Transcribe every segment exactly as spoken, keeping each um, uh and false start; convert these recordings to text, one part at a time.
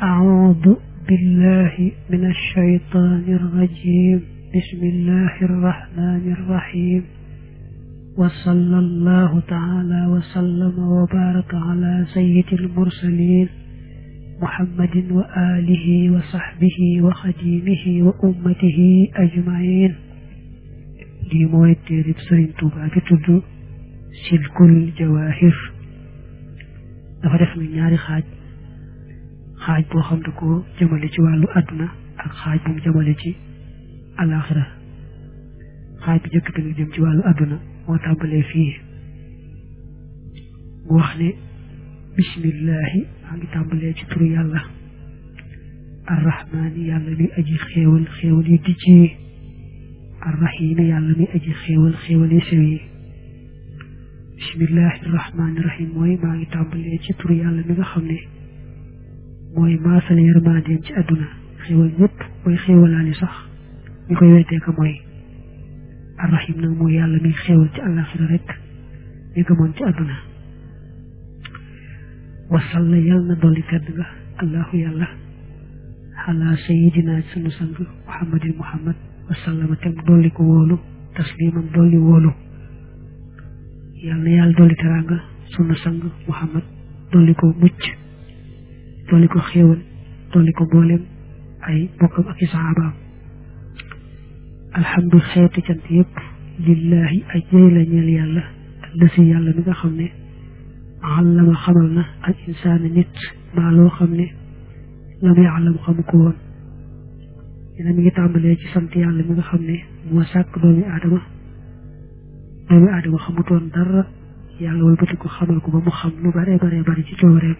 أعوذ بالله من الشيطان الرجيم بسم الله الرحمن الرحيم وصلى الله تعالى وسلم وبارك على سيد المرسلين محمد وآله وصحبه وخديمه وأمته أجمعين لي موي تيرب سيرين توبا bi tuddu silkul jawahir dafa def ni ñaari xaaj xaaj boo xam ne ko jëmale ci wàllu àdduna ak xaaj bu mu jëmale ci alaxira xaaj bi jëkk bi nga jëm ci wàllu àdduna moo tàmbalee fii mu wax ne bismillahi maa ngi tàmbalee ci turu yàlla arrahmaani yàlla mi aji xéewal xéewal yi dijj yi arrahimi yàlla mi aji xéewal xéewal yi sew yi bismillahi arrahmaani rahim mooy maa ngi tàmbalee ci turu yàlla mi nga xam ne mooy maasale yërmandeem ci àdduna xéewal ñëpp mooy xéewalaani sax ñu koy wetee ko mooy arrahim nag mooy yàlla mi xéewal ci àllaxira rek ñu gëmoon ci àdduna wasalla yàlla na dolli tedd nga allahu yàlla xalaa sayidina sunu sang muhammadin muhammad wasallama tem dolli ko wóolu tasliman dolli wóolu yàlla na yàlla dolli teraanga sunu sang muhammad dolli ko mucc dolli ko xéewal dolli ko mboolem ay bokkam ak i saxaabaam alhamdu xeeti cant yëpp lillahi aj jëy la ñeel yàlla allasi yàlla mi nga xam ne allama xamal na al insaana nit maa loo xam ne lam yaalam xamu ko woon dina mi ngi tàmbalee ci sant yàlla mi nga xam ne moo sàkk doomi aadama doomi aadama xamutoon dara yàlla walbati ko xamal ko ba mu xam lu bare bare bari ci coobareem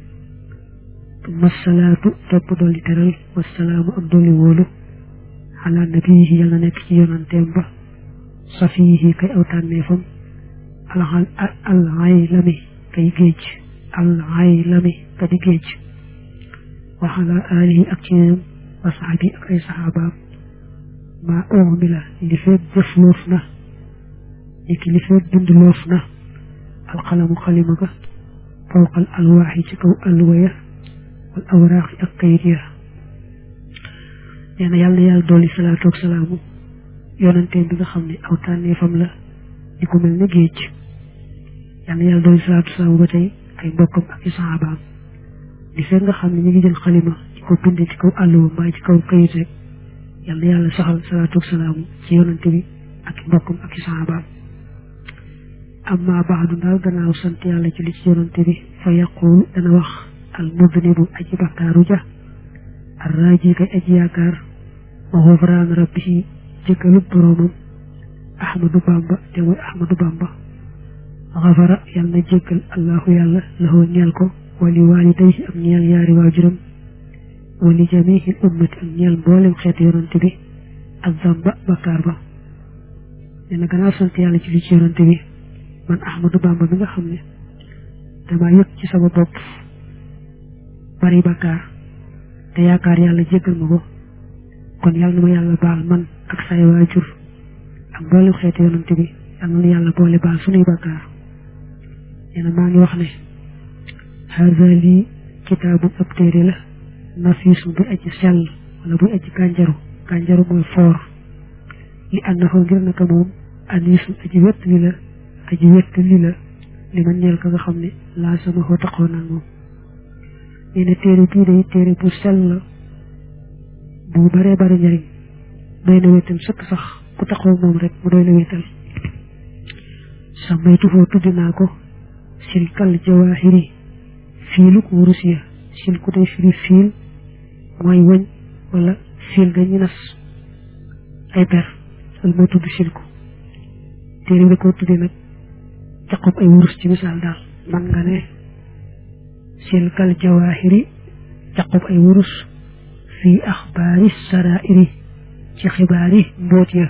masalaatu topp dolli teral wasalaamu am dolli wóolu ala nabiyihi yàlla nekk ci yonanteem ba safiyihi kay aw tànneefam al aylami kay géej al aylami ka di géej wa ala alihi ak ci ñoom wa saxaabi ak ay saxaabaam maa omi la li feet jëf loof na iki li feet bind loof na alxalamu xalima ga fawqal alwaaxi ci kaw alwaya wal awraaxi ak kayit ya nee na yàlla na yàlla dolli salaatu ak salaamu yonanteem bi nga xam ne aw tànneefam la di ko mel ne géej yàlla na yàlla dolli salaatu salaamu ba tey ay mbokkam ak i saxaabaam di fekk nga xam ne ñu ngi jël xalima di ko bind ci kaw àlluwa mbaa ci kaw kayit rek yàlla na yàlla saxal salaatu ak salaamu ci yonante bi ak i mbokkam ak i saxaabaam amma baadu daal gannaaw sant yàlla ci li ci yonante bi fa yaqul dana wax al mudnibu aji bakkaaru ja arraaji kay aji yaakaar wa xufraan rabbihi jëkkalu boroomam ahmadu bamba te mooy ahmadu bamba xafara yàlla na jéggal allahu yàlla lahu ñeel ko wali waalidayhi am ñeel yaari waajuram wali jamihi ummati am ñeel mboolem xeetu yonante bi ak zamba bakkaar ba dina gannaaw sant yàlla ci li ci yonante bi man ahmadu bamba bi nga xam ne dama yëg ci sama bopp bari bakkaar te yaakaar yàlla jéggal ma ko kon yàlla na ma yàlla baal man ak say waajur ak mboolem xeetu yonante bi yàlla na yàlla boole baal sunuy bakkaar nee na maa ngi wax ne haza lii kitaabu ab téere la nafiisu bu aji sell wala bu aji kànjaru kànjaru mooy foor li annahu ngir naka moom aniisu aji wett li la aji wett li la li ma ñeel ka nga xam ne laa sama xoo taxoo naan moom nee na téere bii day téere bu sell la bu baree bari njariñ doy na wéetal sëkk sax ku taxoo moom rek mu doy na wéetal samaytu foo tuddi naa ko silkal jawaahiri fiilu ko wurus ya sil ku day firi fiil mooy wëñ wala fiil ga ñu nas ay per loolu mooy tudd sil ko téere bi da koo tuddi nag caqub ay wurus ci misaal daal man nga ne silkal jawaahiri caqub ay wurus fii axbaari sarairi ci xibaari mboot ya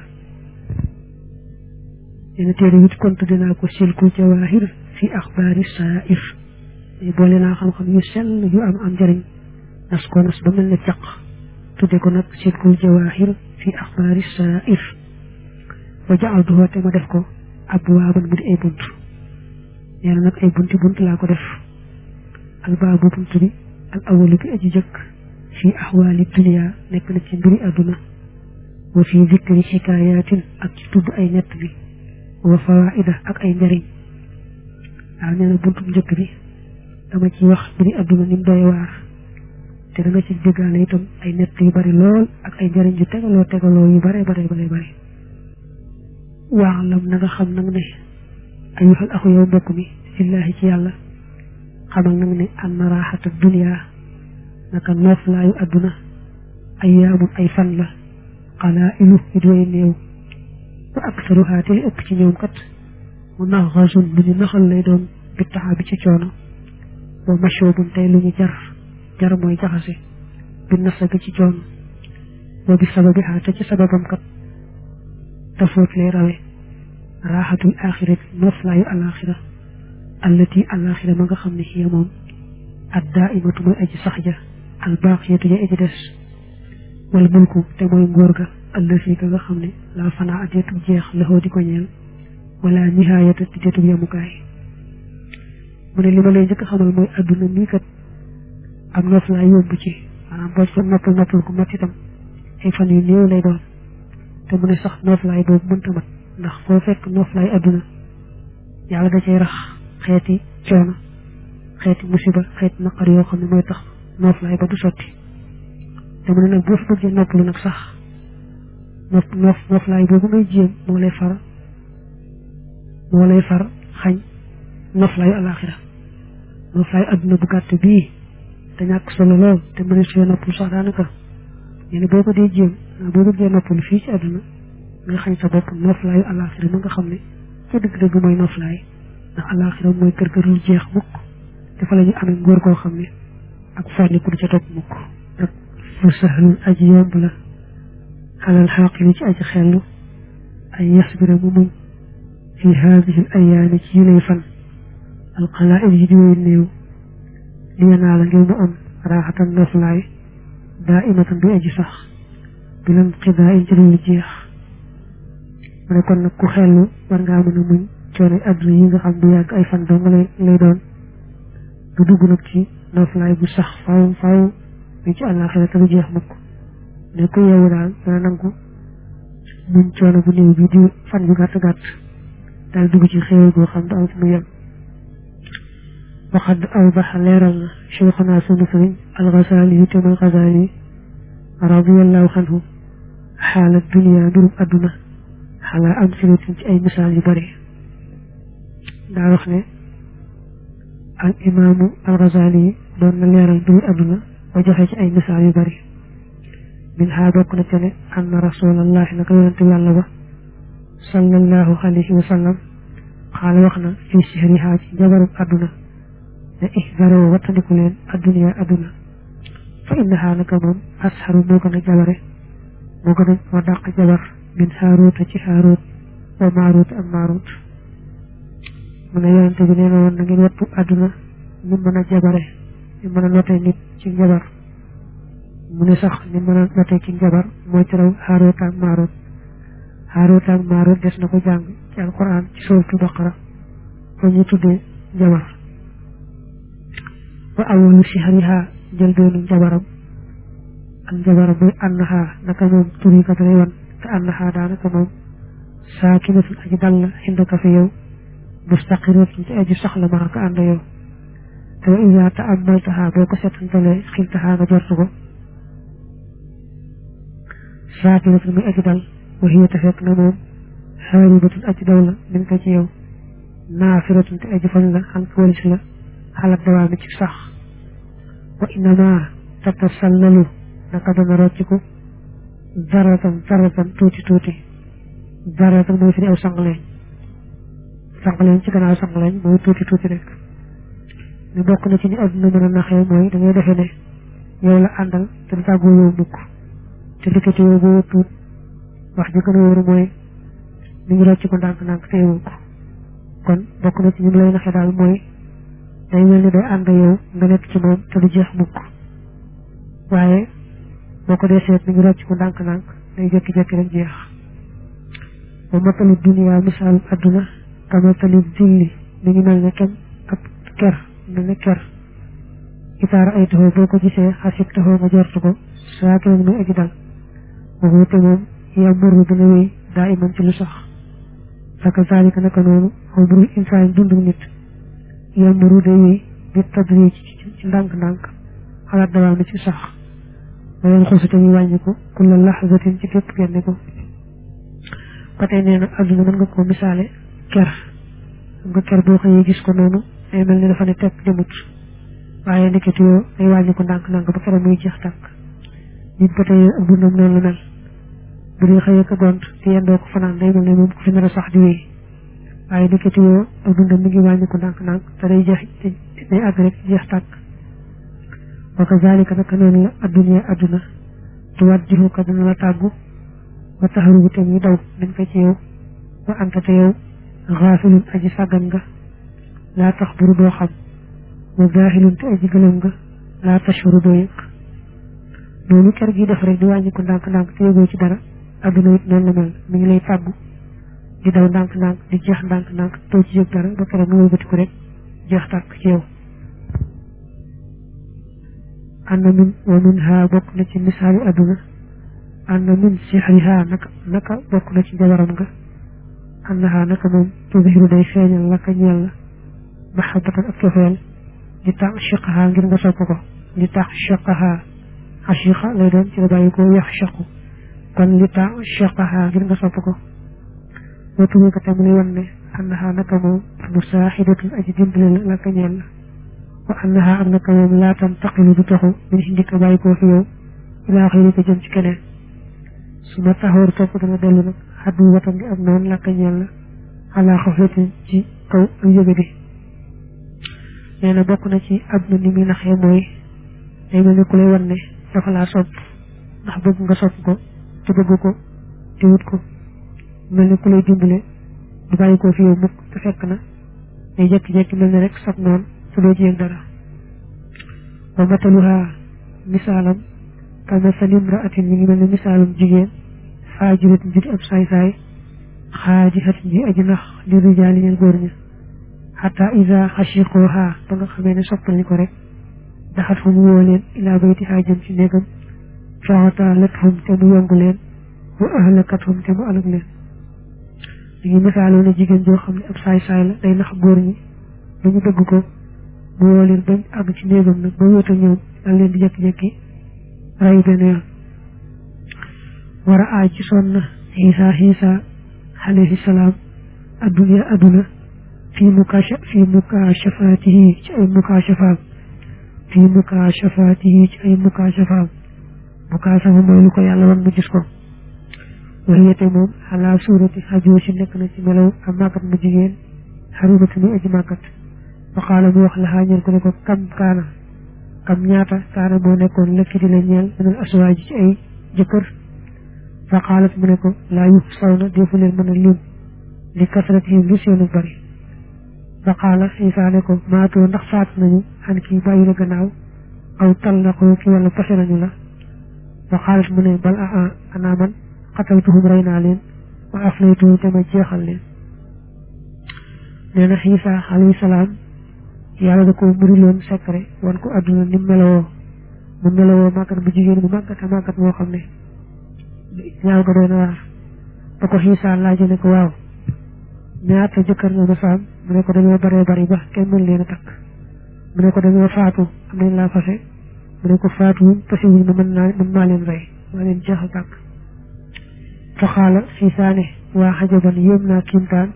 dina téere bi kon tuddi naa ko silkul jawaahir fii axbaari sarair boole naa xam-xam yu sell yu am am njëriñ nas ko nas ba mel ne caq tudde ko nag silkul jawaahir fii axbaari sarair wa jaaltuhu te ma def ko abwaaban mu di ay bunt nee na nag ay bunti bunt laa ko def albaabu bunt bi al awalu bi aji jëkk fi ahwaali dunya nekk na ci mbiri àdduna wa fi zikri xikaayatin ak ci tudd ay nett bi wa fawaida ak ay njariñ waaw nee na buntu njëkk bi dama ci wax mbiri àdduna ni mu doy waar te da nga ci déggaale itam ay nett yu bari lool ak ay njariñ yu tegaloo tegaloo yu bare bare bare bare waalam na nga xam nag ne ayuhal axu yow mbokk mi fillahi ci yàlla xamal nag ne an raaxata dunya naka nooflaayu àdduna ay yaamun ay fan la xalaa ilu yu doy néew wa aksaruhaa te li ëpp ci ñoom kat mu naxasun lu ñu naxal lay doon bi taxa bi ci coono wa mashoobun tey lu ñu jar jar mooy jaxase bi nasa bi ci coono wa bi sababihaa te ci sababam kat tafoot lay rawe raaxatul aaxirat nooflaayu alaaxira allati alaaxira ma nga xam ne xiya moom ad daaimatu mooy aji sax ja albaaxiyatu ja aji des wal mulku te mooy ngóor ga allati ka nga xam ne laa fanaa adeetu jeex laxoo di ko ñeel wala nihaayata di deetu yamukaay mu ne li ma lay njëkk a xamal mooy adduna nii kat am nooflaay yomb ci maanaam boo ci noppal noppal ku mat itam ay fan yu néew lay doon te mu ne sax nooflaay boobu mënta mat ndax foo fekk nooflaay adduna yàlla da cay rax xeeti coono xeeti musiba xeeti naqar yoo xam ne mooy tax nooflaay ba du sotti te mu ne nag boo fi bëggee noppalu nag sax noof noof nooflaay boobu ngay jéem moo lay far moo lay far xañ nooflaayu alaaxira nooflaayu adduna bu gàtt bii te ñàkk solo lool te mu ne soo noppalu sax daanaka ñu ne boo ko dee jéem boo bëggee noppalu fii ci adduna nga xañ sa bopp nooflaayu alaaxira ma nga xam ne ca dëgg-dëgg mooy nooflaay ndax alaaxira mooy kër kër yu jeex mukk dafa la ñu amee ngóor koo xam ne ak fonni ku du ca topp mukk rek fu sahlul aji yomb la xalal xaaqili ci aji xellu ay yasbira mu muñ fi haadihi l ayaami ci yilay fan alxalaa'il yi diwéy néew li yanaa la ngir mu am raaxatan nooflaay daa imatan bi aji sax bi lam xidaa in ci lu jeex mu ne kon nag ku xellu war ngaa mën a muñ coono adduna yi nga xam du yàgg ay fan dong lay lay doon du dugg nag ci nooflaay bu sax faaw faaw bi ci àllaaxira te du jeex mukk ne ku yeewu daal dana nangu muñ coono bu néew bi di fan yu gàtt gàtt daal dugg ci xéewal goo xam du am fu mu yem waxad awdax leeral na cheikhuna sunu sëriñ alxasaali yu te mooy xasaali radiyallahu anhu xaala dunia mbirum adduna xalaa am silatin ci ay misaal yu bari daa wax ne al imaamu al Ghazali doon na leeral mbiru adduna ba joxe ci ay misaal yu bari min haa bokk na ca ne anna rasulallahi naka yonente yàlla ba sallallahu alayhi wa sallam xaala wax na fii sihrihaa ci jabarub adduna ne ihdaroo wattandiku leen adduniya adduna fa innahaa naka moom asharu moo gën a jabare moo gën a moo dàq jabar min haaruuta ci haaruut wa maaruut ak maaruut mu ne yonente bi nee na woon na ngeen wattu adduna ñu mën a jabare ñu mën a note nit ci njabar mu ne sax ñu mën a note ci njabar moo ci raw haaruut ak maaruut haaruut ak maaruut des na ko jàng ci alquran ci suuratu baqara fa ñu tuddee njabar wa awalu sihriha jël doonu njabaram ak njabaram mooy annaha naka moom turi kat lay wan te annaha daanaka moom saakinatun aji dal la xindaka fi yow mustaqiratun ci aji soxla maa ko ànd yow te wa ida taamaltaha boo ko seetantalee xiltaha nga jortu ko saakinatun muy aji dal wa hiya te fekk na moom xaaribatun aji daw la min ko ci yow naafiratun te aji fañ la xam walis la xalat dawaami ci sax wa innama tatasallalu naka dana rocciku zaratan zaratan tuuti tuuti zaratan mooy fi aw sangaleñ sangaleñ ci gannaaw sangaleñ mooy tuuti tuuti rek ñu bokk na ci ni adduna mën a naxee mooy da ngay defee ne yow la àndal te du tàggoo yow mukk te dikkati yow boo tuut wax ji gën a wóoru mooy mi ngi rocciku ndànk-ndànk te yow ko kon bokk na ci ñu lay naxee daal mooy day mel ni day ànd yow nga nekk ci moom te du jeex mukk waaye boo ko dee seet mi ngi rocc ko ndànk-ndànk day jékki-jékki rek jeex ba matalu dunia misaalu adduna ka matali zilli mi ngi mel ne kem ab ker mel ne ker itaara ay taxoo boo ko gisee xasib taxoo nga jortu ko saa keneen muy aji dal waxu te moom yàmburu dina wéy daa iman ci lu sax faka zalika naka noonu xamrul insaan dundu nit yàmburu day wéy di tadri ci ndànk-ndànk xalaat dawaam ci sax loolu xusu te muy wàññi ko kulla laxzatin ci képp genn ko ba tey nee na adduna mën nga ko misaale ker nga ker boo xëyee gis ko noonu day mel ni dafa ne tekk demut waaye nekkati yoo day wàññi ko ndànk-ndànk ba kere muy jeex tàkk nit ba tey ak dundam noonu la mel bu dee xëyee ko gont te yendoo ko fanaan day mel ne moom ko fi nar a sax di wéy waaye nekkati yoo ak dundam mi ngi wàññi ko ndànk-ndànk te day jeex day àgg rek jeex tàkk wa kazalika naka noonu la adduna adduna tuwajjihu ka dana la tàggu wa taxarubu te muy daw dañ ko ci yow wa anta te yow xaafilun aji sàggan nga laa tax buru doo xam wa gaahilun te aji gëlëm nga laa tashuru doo yëg noonu kër gi def rek di wàññi ko ndànk-ndànk te yëgoo ci dara adduna it noonu la mel mi ngi lay tàggu di daw ndànk-ndànk di jeex ndànk-ndànk doo ci yëg dara ba kere mu wëlbati ko rek jeex tàkk ci yow anna min wa min ha bokk na ci misaali adduna anna min sixriha naka naka bokk na ci jabaram nga annaha naka moom tubiru day feeñal laka ñeel la mahabbatan ak cofeel di tax chiqaha ngir nga sopp ko li tax chiqaha achiqa lay doon ci la bàyyi ko yax chaqu kon li tax chiqaha ngir nga sopp ko boo tubi ko tam lay wan ne annaha naka moom musaaxidatun aji dimbale la laka ñeel la wa annaha ak naka moom laatan taqilu du taxu min si njëkk bàyyi koo fi yow ilaa xëy ko jëm ci keneen su ma taxawar topp dana dellu nag xaddu watan gi ak noonu làkk ñeel la xalaa xaflatin ci kaw ak yëgadi nee na bokk na ci àdduna ni muy naxee mooy day mel ni ku lay wan ne dafa laa sopp ndax bëgg nga sopp ko te bëgg ko te wut ko mel ni ku lay dimbale du bàyyi koo fi yow mukk te fekk na day jekki-jekki mel ni rek sopp noonu te doo ci yëg dara wa mataluha misaalam kama salim raatin mi ngi mel ne misaalum jigéen faajiratin judi ab saay-saay xaadihatin ji aji nax li rijaali ñeel góor ña xata isa xashiqooha ba nga xamee ne soppal ni ko rek daxat fu mu woo leen ilaa bayti xaajam ci néegam faxata lathum te mu yongu leen wa ahlakathum te mu alag leen li ngi misaaloo ne jigéen joo xam ne ab saay-saay la day nax góor ñi ba ñu bëgg ko mu woo leen bañ àgg ci néegam nag ba wéet ak ñoom dal leen di jekki-jekki ray benn yoon war a aaj ci sonn na Isa Isa alayhi salaam adduna adduna fii mukaasha fii mukaashafaatihi ci ay mukaashafaam fii mukaashafaatihi ci ay mukaashafaam mukaashafa mooy lu ko yàlla wan mu gis ko waxiyate moom ala suurati xajoo si nekk na ci melaw am màggat mu jigéen xarubati muy aji màggat wa qaala mu wax la xaañal ko ne ko kam kaana kam ñaata kaana moo nekkoon lëkki di la ñeel minal aswaaji ci ay jëkkër fa qaalat mu ne ko laa yuf saw na defu leen mën a lim li kasratihim lu seenu bari fa qaala Isa ne ko maatoo ndax faat nañu xan kii bàyyi la gannaaw aw tallaqoo ki wala pase nañu la fa qaalat mu ne bal a ana man qataltuhum rey naa leen wa aflaytuhum te ma jeexal leen nee na Isa alayhi salaam yàlla da ko muriloon secret wan ko adduna ni melowoo mu melowoo màggat bu jigéen bu màggat a màggat moo xam ne ñaaw ga doon waar ba ko Isa laaje ne ko waaw ñaata jëkkër nga ma saam mu ne ko dañoo baree bari ba kenn mën leen a takk mu ne ko dañoo faatu am nañ laa fase mu ne ko faatu pasiwuñ ma mën naa mën maa leen rey maa leen jeexal tàkk fa xaala Isa ne waa xajaban yéem naa kiimtaan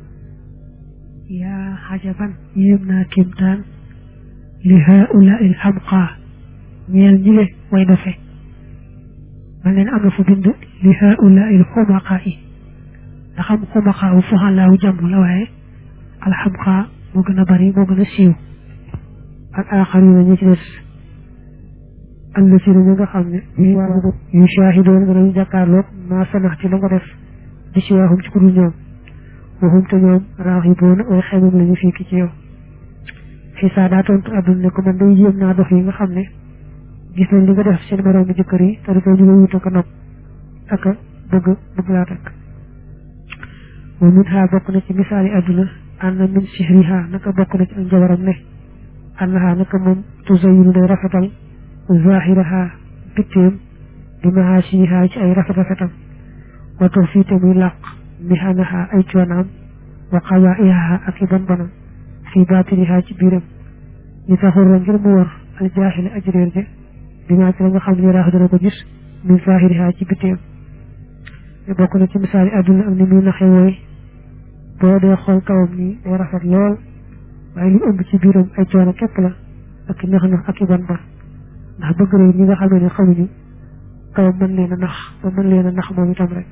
yaa xajaban yéem naa kiimtaan li haula il xamqa ñeel ñile way dofe man leen am na fu bind li haula il xumaqa yi ndax am xumaqa wu fuxalaawu jàmm la waaye alxamqa moo gën a bari moo gën a siiw ak aaxarina ñi ci des allazina ñi nga xam ne yu shaahidoon nga dañu jàkkaarloog maa sanax ci la nga def di ci waaxum ci ku dul ñoom waxum te ñoom raaxiboona way xemam lañu fii ki ci yow Isa daa tontu àdduna ne ko man day yéem naa dox yi nga xam ne gis nañ li nga def seen moroomi jëkkër yi te dafa ñu wuta ko nopp ak bëgg bëgg laa takk wa min ha bokk na ci misaali àdduna anna min sihriha naka bokk na ci ak njabaram ne annaha naka moom tuzayyinu day rafetal zahiraha bitteem bi mahasiniha ci ay rafet rafetam wa tufiite muy làq mihanaha ay coonaam wa qawaiha ak i bon bonam fi batiniha ci biiram li taxurra ngir mu war al jaahil ajréer ja bi maa ci la nga xam ne raax dana ko gis min zahiriha ci bitteem ñu bokk na ci misaali àdduna am ni muy naxe wooy boo dee xool kawam nii day rafet lool waaye li ëmb ci biiram ay coono képp la ak i nax nax ak i bon bon ndax bëgg rëy ñi nga xam ne xamuñu kawam mën leen a nax ba mën leen a nax moom itam rek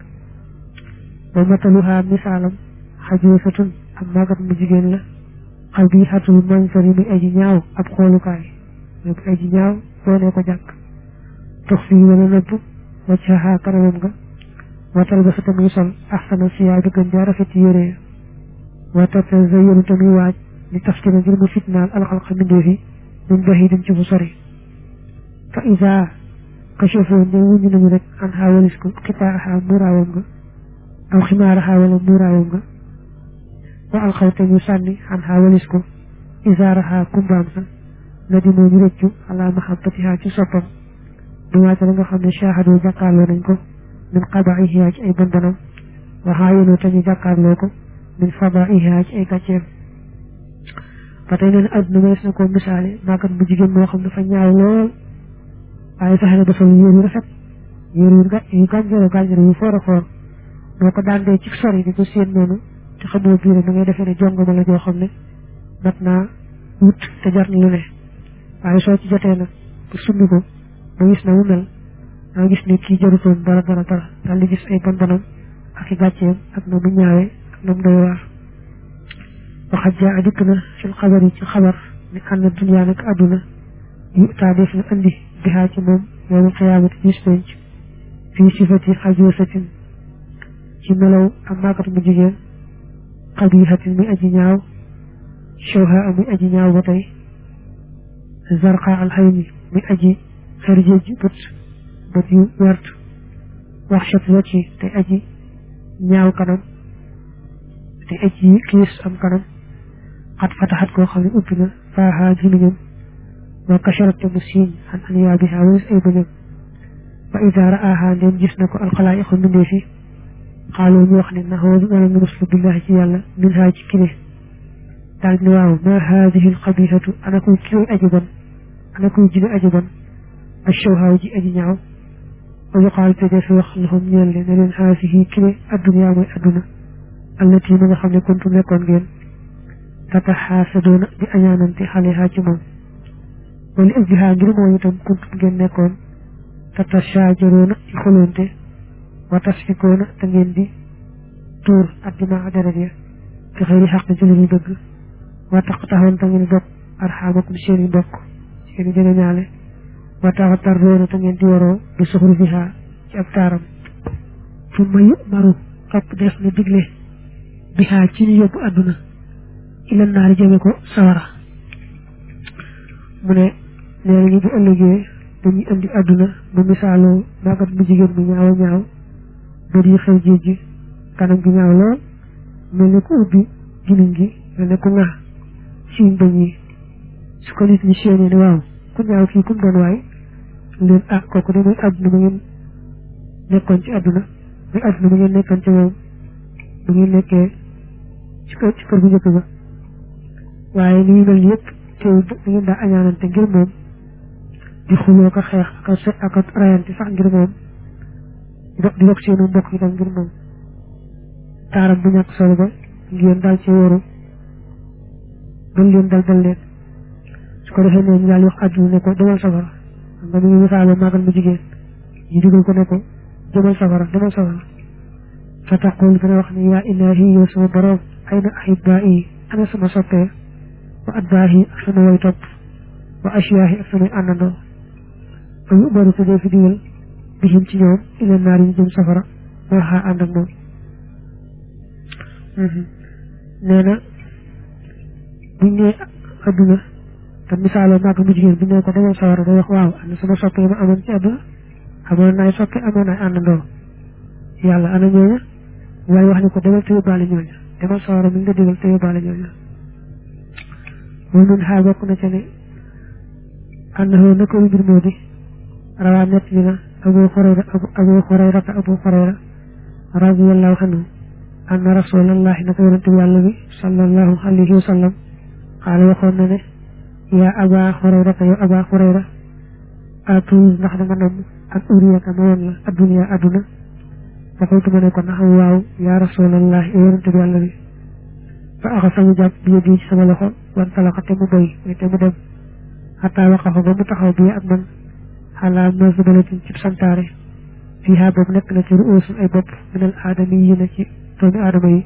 ba mataluha misaalam xajoosatun am màggat mu jigéen la xaw bi xatul mansar yi muy aji ñaaw ab xoolukaay muy bu aji ñaaw boo ne ko jàkk tox fii wala nëbb waccaxaa kanamam nga watal ba sa tamuy sol axsana siyaa bi gën jaa rafet yére wa tata zayyanu tamuy waaj li taftina ngir mu fitnaal alxalqa mbindee fi min baxi dem ci bu sori fa isa kachafoo ne wuñu nañu rek an xaa walis ko xitaaxaa muuraawam nga aw ximaaraxaa wala muuraawam nga wa alxawte ñu sànni an xaa walis ko isaaraxaa kumbaam sa na di moo ñu rëccu ala mahabbatiha ci soppam bi waate la nga xam ne shahadoo jàkkaarloo nañ ko min qabaiha ci ay bonbonam waxaa yénoo te ñu jàkkaarloo ko min fadaiha ci ay gàcceem ba tey neen adduna mënees na koo misaale màggat bu jigéen moo xam dafa ñaaw lool waaye fexe na dafa yéer yu rafet yéer yu ga yu gànjaro gànjaro yu foor a foor boo ko daandee ci sori di ko séen noonu te xamoo biir da ngay defee ne jongoma la joo xam ne mat naa wut te jar na lu ne waaye soo ci jotee nag bu summi ko ba gis na mu mel daa gis ne kii jarutoon dara dara dara daal di gis ay bon bonam ak i gàcceem ak na mu ñaawee ak na mu doy waar waxat jaa a dikk na fil xabar yi ci xabar ni ànd dunya nag àdduna yu taa def na andi bihaa ci moom yowmal xiyaamati gis penc fii sifati xajoosatin ci melaw am màggat mu jigéen xabihatin muy aji ñaaw shawha muy aji ñaaw ba tey zarqa alxayni muy aji xërjeej bët bët yu wert waxshat wacci te aji ñaaw kanam te aji kiis am kanam xat fataxat koo xam ne ubbi na faaha gimiñam wa kasharat te mu siiñ xan an yaabiha walis ay bëñam fa ida raaha ndeen gis na ko alxalaayiqu mbindee fi xaaloo ñu wax ne naxoodu wala nga muslu billahi ci yàlla min haa ci kile daal ni waaw ma haadihi alxabihatu ana kuy kiloy aji bon ana kuy jine aji bon ashawhaaw ji aji ñaaw wa yuqaal te def wax lahum ñeel leen ne leen haasihi kile adduna mooy adduna allati ma nga xam ne kuntu nekkoon ngeen tataxaasadoona di añaanante xaleha ci moom wala ajlihaa ngir moo itam kuntu ngeen nekkoon tatashaajaroona di xoloonte wa tasfikoona te ngeen di tuur addima deret ya te xëyri xaq ci lu ñu dëgg wa taqtaxoon te ngeen bokk arxaamakum seeni mbokk seeni jege ñaale wa taxtarroona te ngeen di waroo bi suxru fiha ci ab taaram fu ma yu maru topp def na digle biha ci ñu yóbbu adduna ila naari jëme ko sawara mu ne nee nañu bu ëllëgee dañuy indi adduna bu misaaloo màggat bu jigéen bu ñaaw ñaaw bët yi xëy jéej ji kanam gi ñaaw lool mel ne ku ubbi giniñ gi mel ne ku ŋa siiñ bañ yi su ko nit ñi séenee ne waaw ku ñaaw kii kum doon waay leen ah kooku de muy adduna ma ngeen nekkoon ci adduna muy adduna ma ngeen nekkoon ci moom bu ngeen nekkee ci kër ci kër bu njëkk ba waaye li ñu mel yëpp teewul da ngeen daa añaanante ngir moom di xuloo ko xeex ak ak rayante sax ngir moom di bokk seenu mbokk yi tam ngir moom taaram bu ñàkk solo ba ngeen daal ci wóoru dal leen dal dal leen su ko defee ne ñu daal wax àdduna ne ko demal safara xam nga mi ngi misaalo màggal mu jigéen ñu digal ko ne ko demal safara demal safara fa taqul dana wax ne yaa ilaahi yow sama borom ay na ahibaa yi ana sama soppee wa adbaahi ak sama way topp wa asiyaahi ak samay àndandoo ba yu baru ko dee fi digal bihim ci ñoom ila naar yi jëm safara waxaa ànd ak moom nee na buñ ne adduna te misaaloo màgg mu jigéen bu ne ko demal sawara day wax waaw ana sama soppe yi ma amoon ci adduna amoon naay soppe amoon naay àndandoo yàlla ana ñooña waaye wax ni ko demal te yóbbaale ñooña demal sawara mi nga digal te yóbbaale ñooña moom nun xaa bokk na ca ne annahu nako mbir modi rawa net lina abu hurayra abu hurayra abu hurayra radiyallahu anhu anna rasulullah nako yonent yalla bi sallallahu alayhi wa sallam qala waxon na ne ya aba hurayra ya aba hurayra atu ndax da nga nam ak uriyaka ma won la adunya aduna فقلت من يكون نحو واو يا رسول الله يورنت بالله بي فأخذ جاب بيدي سما لخو وانطلقت مبوي ويتمدم حتى وقف بمتخو بي أدمن على مزبلة جب سنتاري فيها باب نكنة رؤوس أي باب من الآدميين تومي آدمي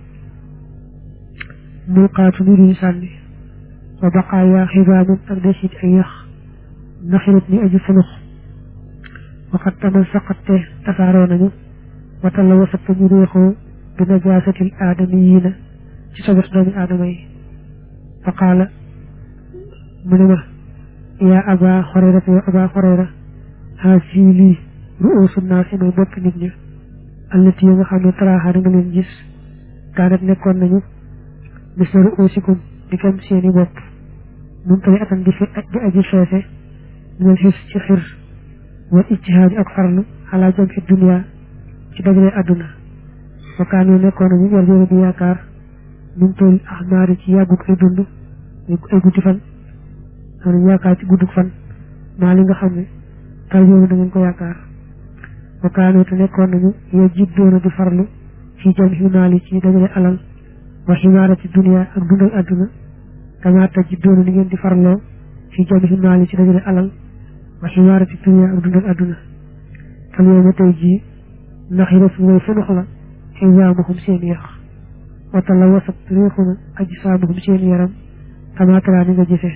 ملقات نوري ساني وبقايا حبام أغدشت أيخ نخلتني أجي فلخ وقد تمسقت تفارونني وتلوثت ريحه بنجاسة الآدميين بسبب دم آدمي فقال منما يا أبا هريرة يا أبا هريرة هذه لي رؤوس الناس من بوب نيت التي يغخم تراها دا نين جيس كانت نيكون نانيو مثل رؤوسكم ديكم سيني بوب من تري اتان دي في اجي فاسه من الحس ci xir والاجتهاد ak farlu على جمع الدنيا ci dajale aduna wakanu nekkon ñu war jëru di yaakar ñu tol ahmari ci yagu ay dund ay guddi fan ñu yaakar ci gudduk fan ma li nga xamne tal yoonu da ngeen ko yaakar wakanu te nekkon ñu ya jiddoona di farlu ci jëm hinali ci dajale alal wa himara ci dunya ak dundal aduna kama ta jiddoona ni ngeen di farlo ci jëm hinali ci dajale alal wa himara ci dunya ak dundal aduna tal yoonu tay ji نحيرة سوى فنخلا حزامهم سين يخ وتلوثت ريحنا أجسامهم سين يرم كما ترى نيجا جيسه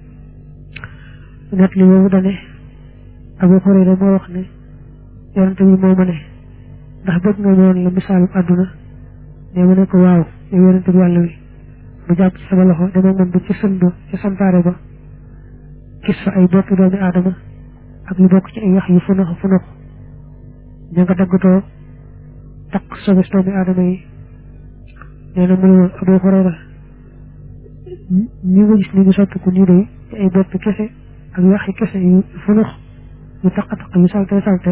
نتلي ووداني أبو هريرة ما وخني يرنتي مو ماني ndax bëgg nga ñoon la misal aduna né mu nekk waaw yow yonent bi yalla wi bu japp ci sama loxo dama mën bu ci sëndu ci santaare ba gis fa ay bokk doomi adama ak lu bokk ci ay yax yu funax funax ñanga daggato tak sobe doomi adama yi neena mu Abu Hurayra ñi nga gis ni ñu soppi ko ni day ay bopp kesse ak yax yi kesse yu funax yu tak tak yu salte salte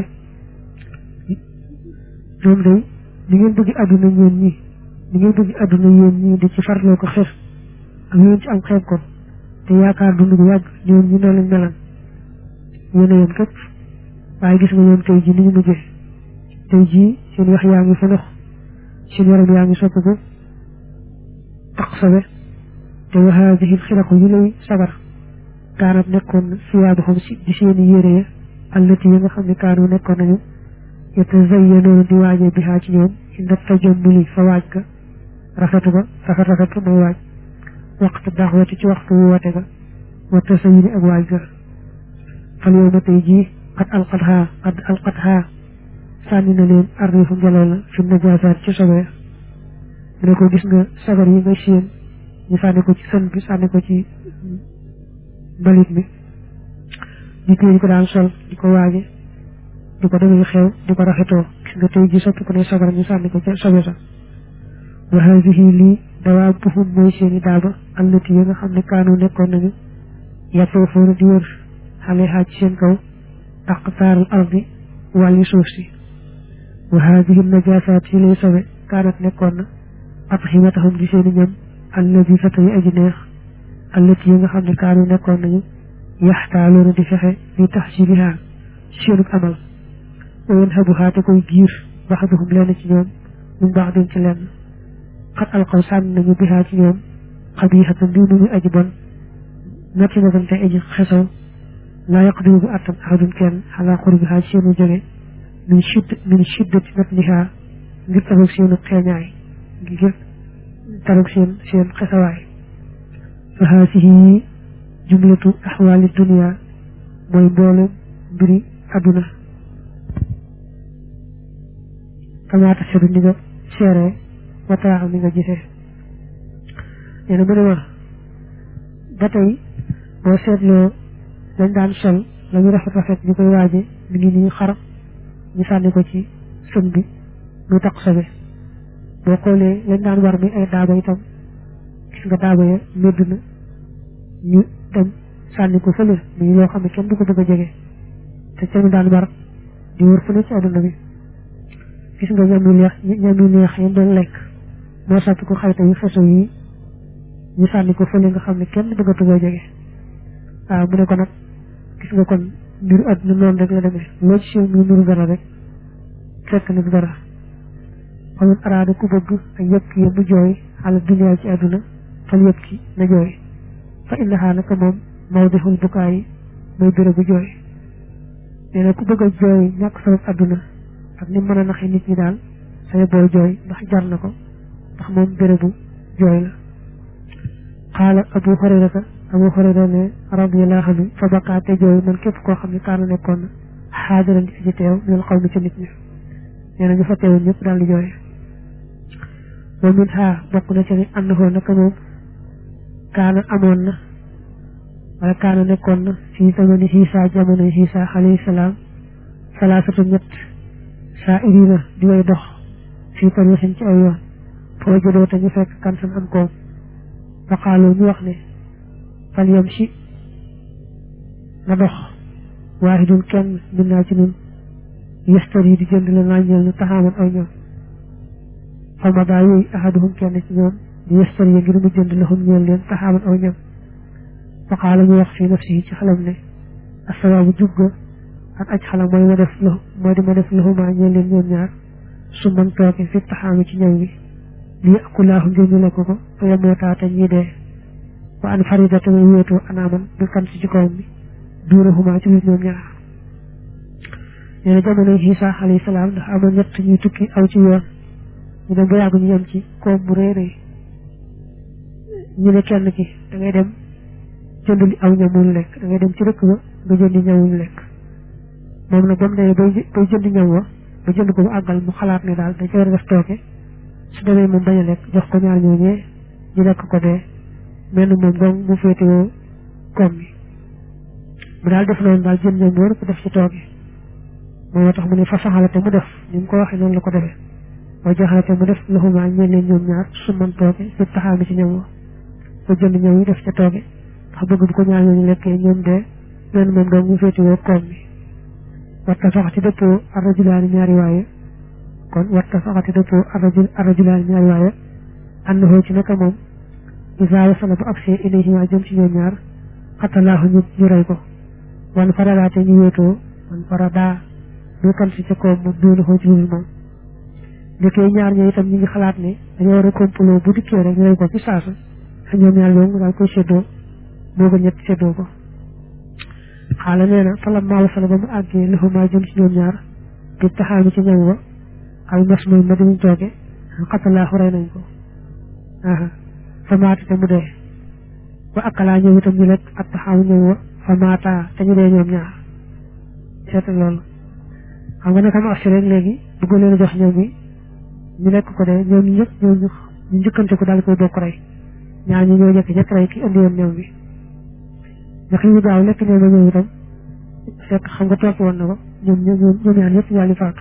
ñoom day ni ngeen bëgg aduna ñeen ñi ni ngeen bëgg aduna yeen ñi di ci farlo ko xef ak yeen ci am xeeb ko te yaakaar dund bu yàgg ñoom ñu ne lañ melan yéen a yem képp waaye gis nga ñoom tey ji ni ñu mujjee tey ji seen wax yaa ngi fa ndox seen yaram yaa ngi soppiku taq sobe te wa haadihi alxiraqu yu lay sabar kaanat nekkoon siyaabuhum si di seeni yére ya allati yi nga xam ne kaanu nekkoon nañu yatazayyanoona di waajee bihaa ci ñoom inda tajammuli fa waaj ka rafetu ba rafet rafetu mooy waaj waxtu daxwati ci waxtu woote ga wa tasawiri ak waaj ga fal yow ma tey jii qad alqatha qad alqatha sànni na leen arrifu ngelaw la fi najaasaat ci sobe mu ne ko gis nga sagar yi nga seen ñu sànni ko ci sën bi sànni ko ci mbalit mi di ko ko daan sol di ko waaje di ko demee xew di ko rafetoo gis nga tey ji soppi ko ne sagar ñu sànni ko ci sobe sa wa haadihi lii dawaabuhum mooy seeni daaba allati yi nga xam ne kaanu nekkoon nañu yatoofoona di wër xale xaaj seen kaw aqtaarul ardi wàlli suuf si wa haadihi najaasaat yi lay sobe kaanat nekkoon na atximatahum di seeni ñam allati fata yi aji neex allati yi nga xam ne kaanu nekkoon nañu yaxtaaloona di fexe li taxsiliha ci seenub amal wa yanhabuhaa te koy giir baxduhum lenn ci ñoom min baxdin ci lenn xat alqaw sànni nañu bihaa ci ñoom xabiixatan di nuñu aji bon natti na te aji xesaw laa yaqdiru bu attan ahadun kenn xalaa xurbihaa ci seenu jóge min shidd min shiddati natnihaa ngir tarug seenu xeeñaay ngir tarug seen seen xesawaay fa haasihi jumlatu axwaali dunia mooy mboolem mbiri adduna kamaata sedu ni nga seeree wataa am ni nga gisee nee na mu ne ma ba tey boo seetloo lañ daan sol lañu rafet rafet ñu koy waaje mi ngi nii xar ñu sànni ko ci sën bi mu taq sobe boo xoolee lañ daan war mi ay daaba itam gis nga daaba ya medd na ñu dem sànni ko fële muy loo xam ne kenn du ko bëgg a jege te ca mu daan war di wër fële ci àdduna bi gis nga ñam yu neex ñam yu neex yi doon lekk moo soppi ko xayta yu feso yi ñu sànni ko fële nga xam ne kenn bëggatu koo jege waaw mu ne ko nag gis nga kon mbiru àdduna noonu rek la demee loo ci siw muy nuru dara rek fekk na du dara xamul araada ku bëgg ak yëpp yi mu jooy xala dunya ci àdduna fal yëpp ki na jooy fa innahaa naka moom mawdixul bukaay mooy bérébu jooy nee na ku bëgg a jooy ñàkk sabab àdduna ak ni mën a naxee nit ñi daal say boo jooy ndax jar na ko ndax moom bérébu jooy la xaala abu hurayrata abu hurayra ne radiyallahu anhu fa bakaate jooy man képp koo xam ne kaana nekkoon na xaadiran di aji teew minal qawmi ci nit ñi nee na ñu fa teewoon ñëpp daal di jooy wa min ha bokk na ci ni annahu naka moom kaana amoon na wala kaana nekkoon na fii zamani Isa jamono Isa alayhi salaam salaasatu ñett saa irina di way dox fii tariixin ci ay yoon foo jëloo te ñu fekk kan san am koom fa qaaloo ñu wax ne fal yamshi na dox waahidun kenn min naa ci nun yastari di jënd la nàññeel nu taxaaman aw ñoom fa ma daa yooyu ahaduhum kenn ci ñoom di yastari ya ngir mu jënd lahum ñeel leen taxaaman aw ñoom fa qaala ñu wax fii nafsi ci xalam ne asawaabu jubga ak aj xalam mooy ma def la mooy di ma def lahuma ñeel leen ñoom ñaar su man tooke fi taxaami ci ñëw bi lii akulaahu ngir ñu lekk ko fa yamootaate ñii dee wa an farida te may wéetoo anaaman bil kan si ci kawam bi duunahuma ci lu ñoom ñaar nee na jamono Isa alayhi salaam ndax amoon ñett ñuy tukki aw ci yoon ñu dem ba yàgg ñu yem ci koom bu rëy rëy ñu ne kenn ki da ngay dem jënd li aw ñamuñ lekk da ngay dem ci rëkk ba nga jëndi ñamuñ lekk moom nag ba mu demee bay bay jënd ñam wa ba jënd ko bu àggal mu xalaat ne daal dañ ci war a def tooke su demee moom bañ a lekk jox ko ñaar ñooñee ñu lekk ko dee mel ni moom dong mu féetewoo koom bi mu daal def noonu daal jënd ñam war ko def ci tooke moo tax mu ne fa saxalate mu def ni mu ko waxee noonu la ko defee boo joxalate mu def laxumaa ñeen leen ñoom ñaar su man tooke fi taxaami ci ñam wa ba jënd ñam yi def ca tooke ndax bëgg bu ko ñaar ñooñu lekkee ñoom dee mel moom dong mu féetewoo koom bi watta faxati dëppoo arrajulaani ñaari waaye kon watta faxati dëppoo arrajul arrajulaani ñaari waaye annahu ci naka moom isa wasala bu agsee ilayhima jëm ci ñoom ñaar xatalaahu ñu ñu rey ko wan faradaate ñu wéetoo wan faradaa ñu kan si ca koom moom doonu xoo ci lul moom liggéey ñaar ñoo itam ñu ngi xalaat ne dañoo war a complot bu dikkee rek ñu rey ko ci saasa ak ñoom ñaar yooyu daal koy séddoo moo ko ñett séddoo ko xaala nee na falam maa wasala ba mu àggee laxumaa jëm ci ñoom ñaar bi taxaami ci ñam wa al mas muy ma dimuñ tooge xatalaaxu rey nañ ko aa fa maata te mu dee wa akkalaa ñoom itam ñu lekk ak taxaamu ñam wa fa maata te ñu dee ñoom ñaar seeta loolu xam nga ne kam agsi rek léegi bëggoon leen a jox ñam bi ñu lekk ko dee ñoom ñëpp ñoom ñu njëkkante ko daal koy bokk rey ñaar ñi ñoo jekk jekk rey ki indi woon ñam bi ndax yi ñu gaaw lekk ñoom la ñoom itam fekk xam nga toog woon na ko ñoom ñoom ñoom ñaar ñëpp ñaari faatu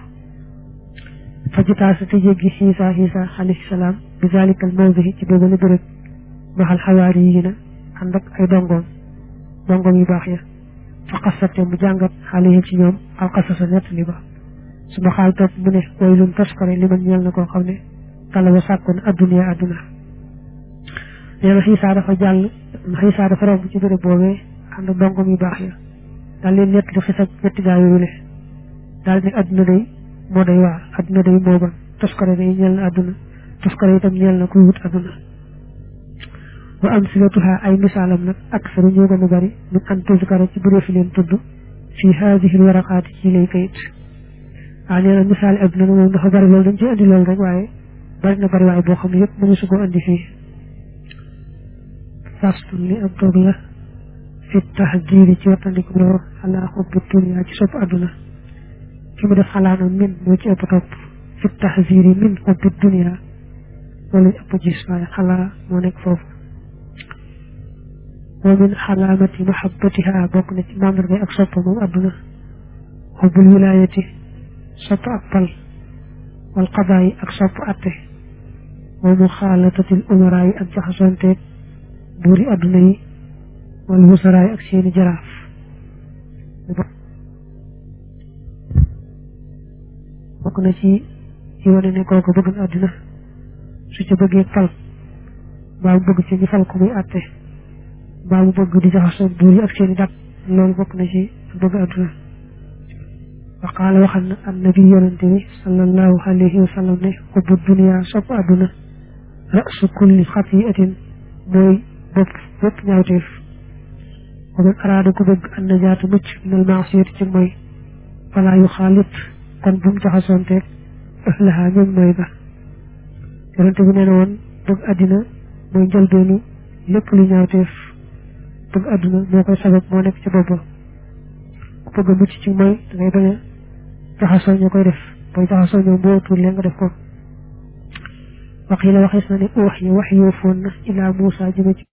fa jitaasa te jéggi Isa Isa alayhi salaam bi zalikal mawdihi ci boobu la bërëb maxal xawaari yi na ànd ak ay dongoom dongoom yu baax ya fa xasate mu jàngat alayhim ci ñoom alxasasa nett li ba su ma xaal topp mu ne way lum taskare li man ñeel na koo xam ne talaba sàkkoon adduna adduna nee na Isa dafa jàll Isa dafa romb ci bërëb boobee ànd ak dongoom yu baax ya daal leen nett li xisab ñetti gaa yooyu le daal ne adduna day moo day waar adduna day moo ban toskare day ñeel na adduna toskare itam ñeel na kuy wut adduna wa am silatuha ay misaalam nag aksaru ñoo gën a bari min an tuzkara ci bëree fi leen tudd fii haadihi waraqaati ci lay kayit waaw nee na misaali adduna moom dafa bari loolu dañ ci indi loolu rek waaye bari na bari waaye boo xam ne yëpp mënu su ko indi fii fastu li am toog la fi taxdiiri ci wattandiku loo xalaa xubbi dunya ci sopp adduna fi mu def xalaana min moo ci ëpp topp fi taxdiiri min xubbi dunya loolu ëpp gis waaye xalaa moo nekk foofu wa min xalaamati mahabbatiha bokk na ci mandarga ak sopp moom adduna xubbul wilaayati sopp ak pal wal qadaayi ak sopp atte wa muxaalatatil umara yi ak jaxasonteeg buuri adduna yi wal musaraay ak seeni jaraaf bokk na ci yi wane ne kooku bëgg àdduna su ca bëggee fal mbaa mu bëgg ci ñu fal ko muy àtte mbaa mu bëgg di jaxasoo buur yi ak seeni dat loolu bokk na ci bëgg àdduna wa qaala waxal na annabi yonante bi sallallahu alayhi wa sallam ne xubbu dunya sopp àdduna rasu kulli xatiatin mooy bopp bopp ñaawteef wa man araada ku bëgg an najaata mucc minal maasiyati ci mooy falaa yu xaalit kon bu mu jaxasoonteeg ahlaha ñoom mooy ba yonante bi nee na woon bëgg àddina mooy njëlbeenu lépp lu ñaawteef bëgg àdduna moo koy sabab moo nekk ci boppam ku bëgg a mucc ci mooy da ngay bañ a jaxasoo ñoo koy def booy jaxasoo ñoom boo tuur leen nga def ko wax yi la waxees na ne wax yi wax yoo foon na ilaa Muusa jëme ci